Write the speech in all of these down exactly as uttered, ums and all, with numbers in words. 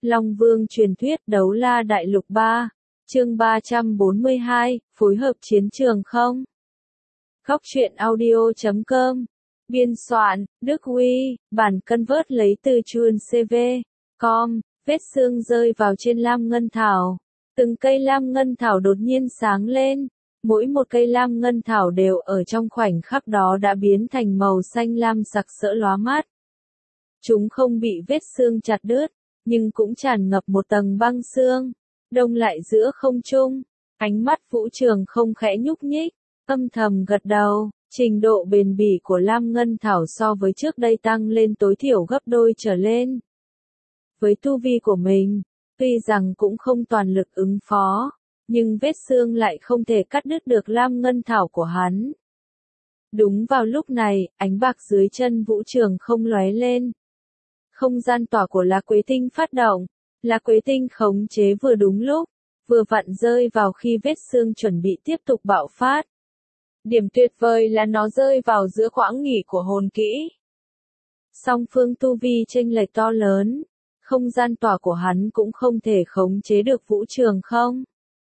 Long Vương truyền thuyết Đấu La Đại Lục ba, chương ba trăm bốn mươi hai, phối hợp chiến trường không? Góc truyện audio chấm com. Biên soạn, Đức Huy, bản convert lấy từ chuan xê vê chấm com, vết sương rơi vào trên lam ngân thảo. Từng cây lam ngân thảo đột nhiên sáng lên. Mỗi một cây lam ngân thảo đều ở trong khoảnh khắc đó đã biến thành màu xanh lam sặc sỡ lóa mắt. Chúng không bị vết sương chặt đứt, nhưng cũng tràn ngập một tầng băng sương, đông lại giữa không trung. Ánh mắt Vũ Trường không khẽ nhúc nhích, âm thầm gật đầu, trình độ bền bỉ của lam ngân thảo so với trước đây tăng lên tối thiểu gấp đôi trở lên. Với tu vi của mình, tuy rằng cũng không toàn lực ứng phó, nhưng vết sương lại không thể cắt đứt được lam ngân thảo của hắn. Đúng vào lúc này, ánh bạc dưới chân Vũ Trường không lóe lên. Không gian tỏa của lá quế tinh phát động, lá quế tinh khống chế vừa đúng lúc, vừa vặn rơi vào khi vết sương chuẩn bị tiếp tục bạo phát. Điểm tuyệt vời là nó rơi vào giữa quãng nghỉ của hồn kỹ. Song phương tu vi chênh lệch to lớn, không gian tỏa của hắn cũng không thể khống chế được Vũ Trường không.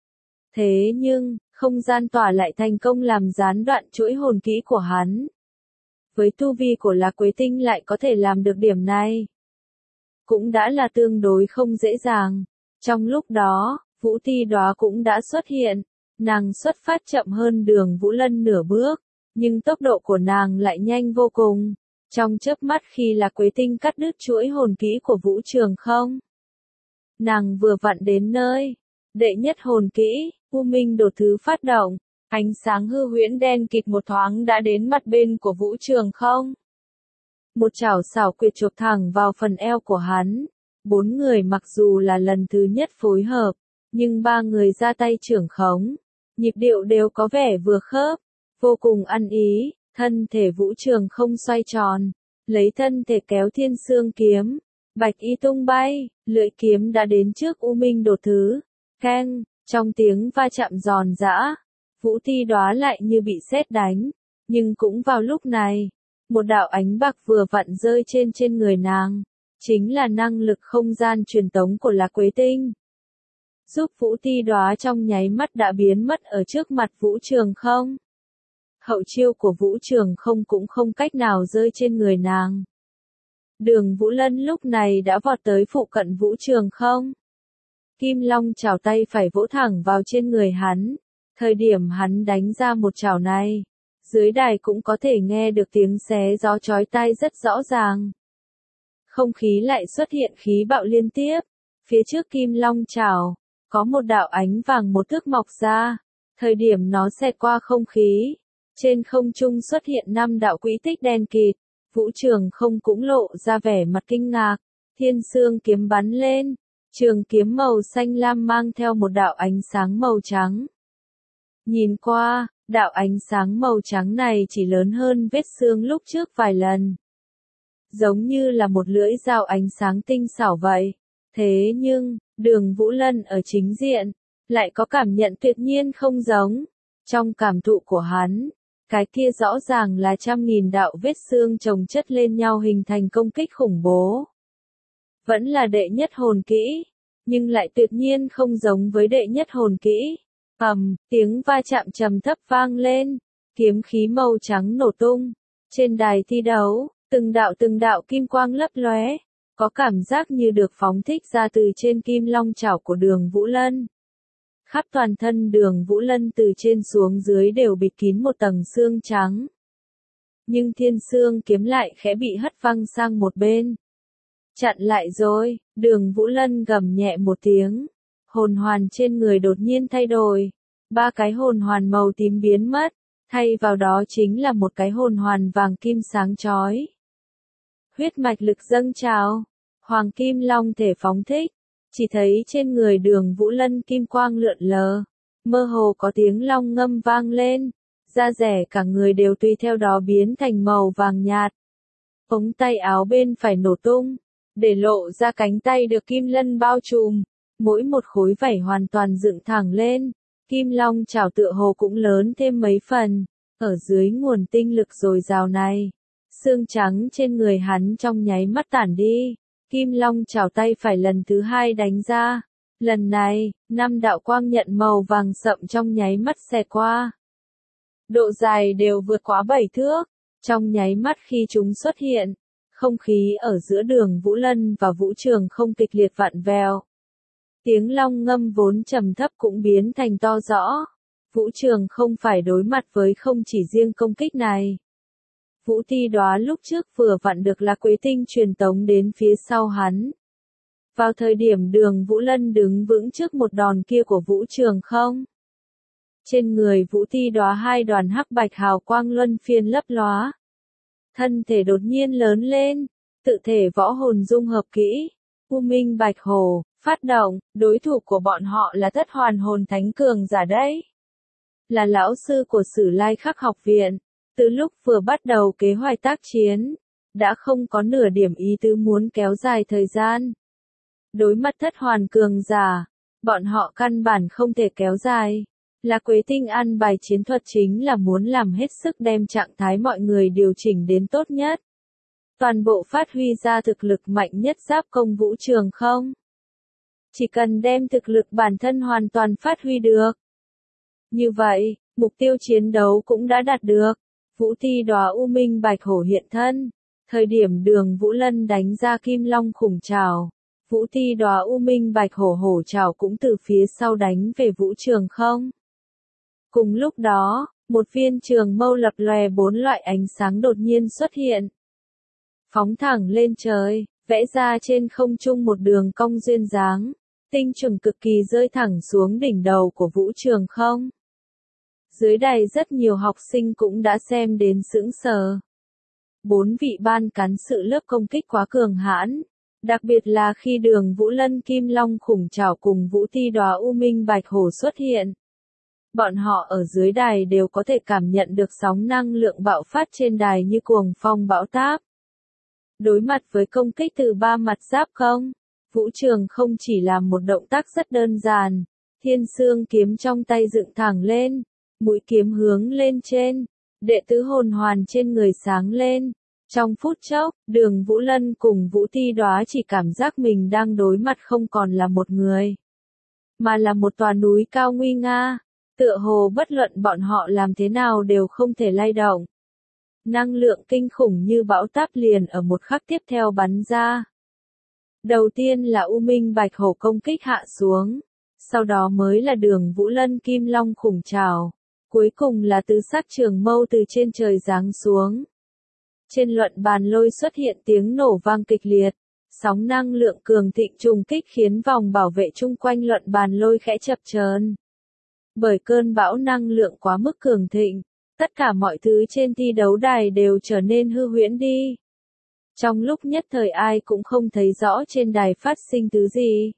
Thế nhưng, không gian tỏa lại thành công làm gián đoạn chuỗi hồn kỹ của hắn. Với tu vi của lá quế tinh lại có thể làm được điểm này, cũng đã là tương đối không dễ dàng. Trong lúc đó, Vũ Ti Đóa cũng đã xuất hiện. Nàng xuất phát chậm hơn Đường Vũ Lân nửa bước, nhưng tốc độ của nàng lại nhanh vô cùng. Trong chớp mắt khi lá quế tinh cắt đứt chuỗi hồn kỹ của Vũ Trường không, nàng vừa vặn đến nơi. Đệ nhất hồn kỹ, U Minh Đột Thứ phát động, ánh sáng hư huyễn đen kịt một thoáng đã đến mặt bên của Vũ Trường không. Một chảo xảo quyệt chộp thẳng vào phần eo của hắn. Bốn người mặc dù là lần thứ nhất phối hợp, nhưng ba người ra tay trưởng khống, nhịp điệu đều có vẻ vừa khớp, vô cùng ăn ý. Thân thể Vũ Trường không xoay tròn, lấy thân thể kéo Thiên Sương kiếm, bạch y tung bay, lưỡi kiếm đã đến trước U Minh Đột Thứ. Keng, trong tiếng va chạm giòn giã, Vũ Ti Đóa lại như bị sét đánh, nhưng cũng vào lúc này, một đạo ánh bạc vừa vặn rơi trên trên người nàng, chính là năng lực không gian truyền tống của lá quế tinh, giúp Vũ Ti Đóa trong nháy mắt đã biến mất ở trước mặt Vũ Trường không. Hậu chiêu của Vũ Trường không cũng không cách nào rơi trên người nàng. Đường Vũ Lân lúc này đã vọt tới phụ cận Vũ Trường không. Kim Long chảo tay phải vỗ thẳng vào trên người hắn. Thời điểm hắn đánh ra một chảo này, dưới đài cũng có thể nghe được tiếng xé gió chói tai rất rõ ràng. Không khí lại xuất hiện khí bạo liên tiếp. Phía trước Kim Long chảo, có một đạo ánh vàng một thước mọc ra. Thời điểm nó xẹt qua không khí, trên không trung xuất hiện năm đạo quỹ tích đen kịt. Vũ Trường không cũng lộ ra vẻ mặt kinh ngạc. Thiên Sương kiếm bắn lên. Trường kiếm màu xanh lam mang theo một đạo ánh sáng màu trắng. Nhìn qua, đạo ánh sáng màu trắng này chỉ lớn hơn vết sương lúc trước vài lần. Giống như là một lưỡi dao ánh sáng tinh xảo vậy. Thế nhưng, Đường Vũ Lân ở chính diện, lại có cảm nhận tuyệt nhiên không giống. Trong cảm thụ của hắn, cái kia rõ ràng là trăm nghìn đạo vết sương chồng chất lên nhau hình thành công kích khủng bố. Vẫn là đệ nhất hồn kỹ, nhưng lại tuyệt nhiên không giống với đệ nhất hồn kỹ. Ầm, tiếng va chạm trầm thấp vang lên, kiếm khí màu trắng nổ tung. Trên đài thi đấu, từng đạo từng đạo kim quang lấp lóe, có cảm giác như được phóng thích ra từ trên kim long chảo của Đường Vũ Lân. Khắp toàn thân Đường Vũ Lân từ trên xuống dưới đều bịt kín một tầng xương trắng. Nhưng Thiên Sương kiếm lại khẽ bị hất văng sang một bên. Chặn lại rồi, Đường Vũ Lân gầm nhẹ một tiếng. Hồn hoàn trên người đột nhiên thay đổi. Ba cái hồn hoàn màu tím biến mất, thay vào đó chính là một cái hồn hoàn vàng kim sáng chói. Huyết mạch lực dâng trào, Hoàng Kim Long thể phóng thích. Chỉ thấy trên người Đường Vũ Lân kim quang lượn lờ, mơ hồ có tiếng long ngâm vang lên, da rẻ cả người đều tùy theo đó biến thành màu vàng nhạt. Ống tay áo bên phải nổ tung, để lộ ra cánh tay được kim lân bao trùm, mỗi một khối vảy hoàn toàn dựng thẳng lên, kim long chảo tựa hồ cũng lớn thêm mấy phần, ở dưới nguồn tinh lực dồi dào này, xương trắng trên người hắn trong nháy mắt tản đi. Kim Long chảo tay phải lần thứ hai đánh ra. Lần này, năm đạo quang nhận màu vàng sậm trong nháy mắt xẹt qua. Độ dài đều vượt quá bảy thước. Trong nháy mắt khi chúng xuất hiện, không khí ở giữa Đường Vũ Lân và Vũ Trường không kịch liệt vặn vẹo. Tiếng long ngâm vốn trầm thấp cũng biến thành to rõ. Vũ Trường không phải đối mặt với không chỉ riêng công kích này. Vũ Ti Đóa lúc trước vừa vặn được là Quế Tinh truyền tống đến phía sau hắn. Vào thời điểm Đường Vũ Lân đứng vững trước một đòn kia của Vũ Trường không. Trên người Vũ Ti Đóa hai đoàn hắc bạch hào quang luân phiên lấp lóa. Thân thể đột nhiên lớn lên, tự thể võ hồn dung hợp kỹ. U Minh Bạch Hổ, phát động, đối thủ của bọn họ là Thất Hoàn Hồn Thánh cường giả đấy. Là lão sư của Sử Lai Khắc học viện, từ lúc vừa bắt đầu kế hoạch tác chiến, đã không có nửa điểm ý tứ muốn kéo dài thời gian. Đối mặt Thất Hoàn cường giả, bọn họ căn bản không thể kéo dài. Là Quế Tinh ăn bài chiến thuật chính là muốn làm hết sức đem trạng thái mọi người điều chỉnh đến tốt nhất. Toàn bộ phát huy ra thực lực mạnh nhất giáp công Vũ Trường không. Chỉ cần đem thực lực bản thân hoàn toàn phát huy được. Như vậy, mục tiêu chiến đấu cũng đã đạt được. Vũ Ti Đóa U Minh Bạch Hổ hiện thân. Thời điểm Đường Vũ Lân đánh ra Kim Long khủng trảo, Vũ Ti Đóa U Minh Bạch Hổ hổ trảo cũng từ phía sau đánh về Vũ Trường không. Cùng lúc đó, một viên trường mâu lập lòe bốn loại ánh sáng đột nhiên xuất hiện. Phóng thẳng lên trời, vẽ ra trên không trung một đường cong duyên dáng, tinh chuẩn cực kỳ rơi thẳng xuống đỉnh đầu của Vũ Trường không. Dưới đài rất nhiều học sinh cũng đã xem đến sững sờ. Bốn vị ban cán sự lớp công kích quá cường hãn, đặc biệt là khi Đường Vũ Lân Kim Long khủng trảo cùng Vũ Ti Đóa U Minh Bạch Hổ xuất hiện. Bọn họ ở dưới đài đều có thể cảm nhận được sóng năng lượng bạo phát trên đài như cuồng phong bão táp. Đối mặt với công kích từ ba mặt giáp công, Vũ Trường không chỉ làm một động tác rất đơn giản, thiên xương kiếm trong tay dựng thẳng lên, mũi kiếm hướng lên trên, đệ tứ hồn hoàn trên người sáng lên. Trong phút chốc, Đường Vũ Lân cùng Vũ Ti Đóa chỉ cảm giác mình đang đối mặt không còn là một người, mà là một tòa núi cao nguy nga. Tựa hồ bất luận bọn họ làm thế nào đều không thể lay động. Năng lượng kinh khủng như bão táp liền ở một khắc tiếp theo bắn ra. Đầu tiên là U Minh Bạch Hổ công kích hạ xuống, sau đó mới là Đường Vũ Lân Kim Long khủng trảo, cuối cùng là tứ sắc trường mâu từ trên trời giáng xuống. Trên luận bàn lôi xuất hiện tiếng nổ vang kịch liệt, sóng năng lượng cường thịnh trùng kích khiến vòng bảo vệ chung quanh luận bàn lôi khẽ chập chờn. Bởi cơn bão năng lượng quá mức cường thịnh, tất cả mọi thứ trên thi đấu đài đều trở nên hư huyễn đi. Trong lúc nhất thời ai cũng không thấy rõ trên đài phát sinh thứ gì.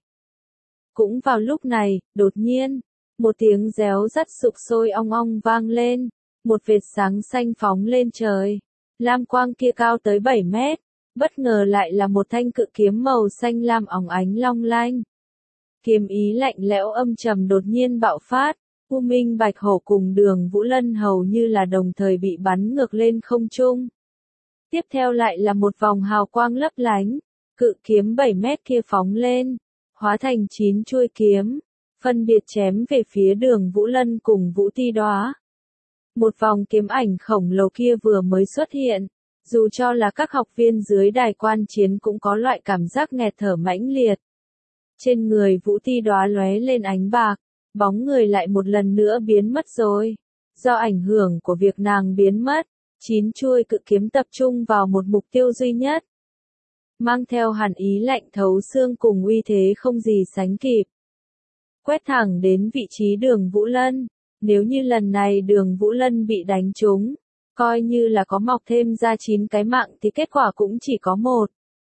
Cũng vào lúc này, đột nhiên, một tiếng réo rắt sục sôi ong ong vang lên, một vệt sáng xanh phóng lên trời. Lam quang kia cao tới bảy mét, bất ngờ lại là một thanh cự kiếm màu xanh lam óng ánh long lanh. Kiếm ý lạnh lẽo âm trầm đột nhiên bạo phát. U Minh Bạch Hổ cùng Đường Vũ Lân hầu như là đồng thời bị bắn ngược lên không trung. Tiếp theo lại là một vòng hào quang lấp lánh, cự kiếm bảy mét kia phóng lên, hóa thành chín chuôi kiếm, phân biệt chém về phía Đường Vũ Lân cùng Vũ Ti Đóa. Một vòng kiếm ảnh khổng lồ kia vừa mới xuất hiện, dù cho là các học viên dưới đài quan chiến cũng có loại cảm giác nghẹt thở mãnh liệt. Trên người Vũ Ti Đóa lóe lên ánh bạc. Bóng người lại một lần nữa biến mất rồi. Do ảnh hưởng của việc nàng biến mất, chín chuôi cự kiếm tập trung vào một mục tiêu duy nhất. Mang theo hàn ý lạnh thấu xương cùng uy thế không gì sánh kịp. Quét thẳng đến vị trí Đường Vũ Lân. Nếu như lần này Đường Vũ Lân bị đánh trúng, coi như là có mọc thêm ra chín cái mạng thì kết quả cũng chỉ có một.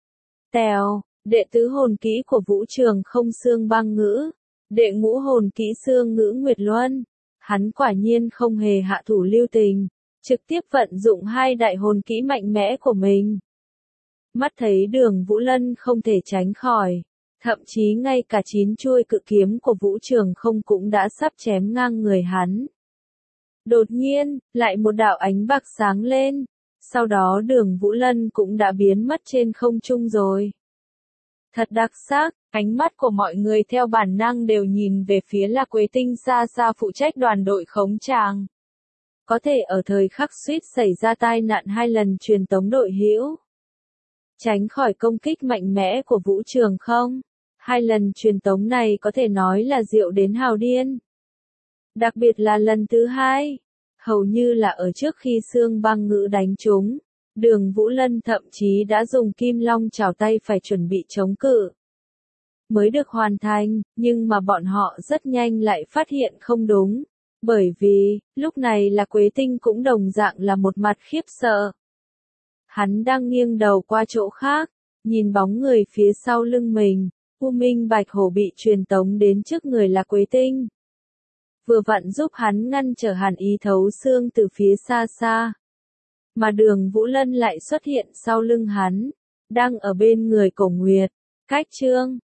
Tèo, đệ tứ hồn kỹ của Vũ Trường không xương băng ngữ. Đệ ngũ hồn kỹ xương ngữ Nguyệt Luân, hắn quả nhiên không hề hạ thủ lưu tình, trực tiếp vận dụng hai đại hồn kỹ mạnh mẽ của mình. Mắt thấy Đường Vũ Lân không thể tránh khỏi, thậm chí ngay cả chín chuôi cự kiếm của Vũ Trường không cũng đã sắp chém ngang người hắn. Đột nhiên, lại một đạo ánh bạc sáng lên, sau đó Đường Vũ Lân cũng đã biến mất trên không trung rồi. Thật đặc sắc, ánh mắt của mọi người theo bản năng đều nhìn về phía La Quế Tinh xa xa phụ trách đoàn đội khống tràng. Có thể ở thời khắc suýt xảy ra tai nạn hai lần truyền tống đội hữu. Tránh khỏi công kích mạnh mẽ của Vũ Trường không? Hai lần truyền tống này có thể nói là diệu đến hào điên. Đặc biệt là lần thứ hai, hầu như là ở trước khi xương băng ngữ đánh trúng. Đường Vũ Lân thậm chí đã dùng kim long chảo tay phải chuẩn bị chống cự. Mới được hoàn thành, nhưng mà bọn họ rất nhanh lại phát hiện không đúng. Bởi vì, lúc này là Quế Tinh cũng đồng dạng là một mặt khiếp sợ. Hắn đang nghiêng đầu qua chỗ khác, nhìn bóng người phía sau lưng mình, U Minh Bạch Hổ bị truyền tống đến trước người là Quế Tinh. Vừa vặn giúp hắn ngăn trở Hàn Ý thấu xương từ phía xa xa. Mà Đường Vũ Lân lại xuất hiện sau lưng hắn, đang ở bên người Cổ Nguyệt, cách Trương,